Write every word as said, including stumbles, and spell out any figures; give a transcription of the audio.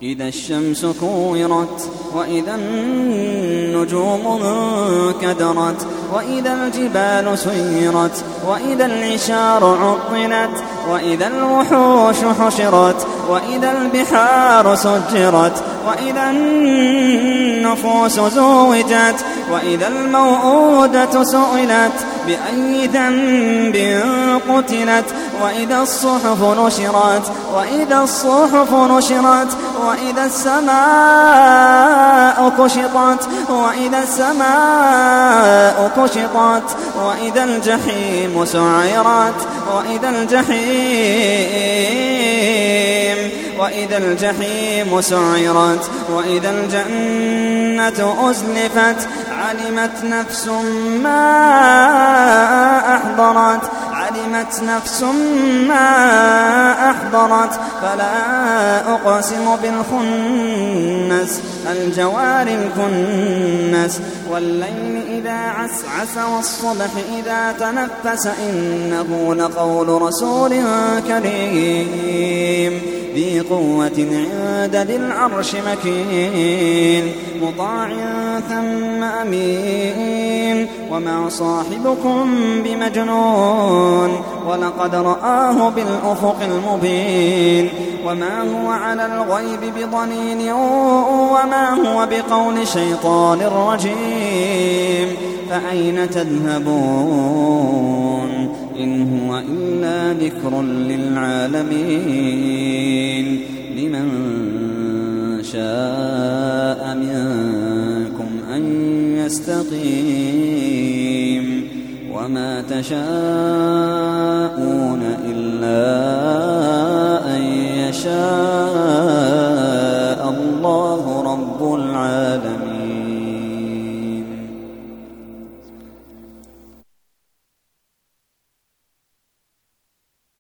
إذا الشمس كورت وإذا النجوم انكدرت وإذا الجبال سيرت وإذا العشار عطلت وإذا الوحوش حشرت وإذا البحار سجرت وإذا النفوس زوجت وإذا الموءودة سئلت بأي ذنب قتلت وإذا الصحف نشرت وإذا الصحف نشرت وإذا السماء كشطت وإذا السماء كشطت وإذا الجحيم سعرت وإذا الجحيم وإذا الجحيم سعرت وإذا الجنة أزلفت علمت نفس ما أحضرت علمت نفس ما أحضرت فلا أقسم بالخنس الجوار الكنس والليل إذا عسعس والصبح إذا تنفس إنه لقول رسول كريم ذي قوة عند ذي العرش مكين مطاع ثم أمين وما صاحبكم بمجنون ولقد رآه بالأفق المبين وما هو على الغيب بضنين وما هو بقول شيطان رجيم فأين تذهبون إن هو إلا ذكر للعالمين لمن شاء منكم أن يستقيم وما تشاءون إلا أن يشاء الله رب العالمين.